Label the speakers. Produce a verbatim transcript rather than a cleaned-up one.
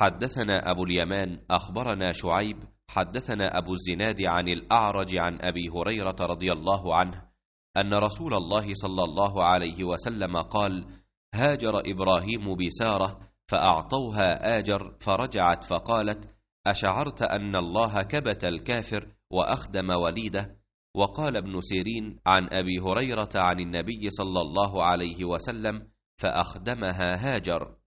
Speaker 1: حدثنا أبو اليمان أخبرنا شعيب حدثنا أبو الزناد عن الأعرج عن أبي هريرة رضي الله عنه أن رسول الله صلى الله عليه وسلم قال: هاجر إبراهيم بسارة فأعطوها آجر فرجعت فقالت: أشعرت أن الله كبت الكافر وأخدم وليده؟ وقال ابن سيرين عن أبي هريرة عن النبي صلى الله عليه وسلم: فأخدمها هاجر.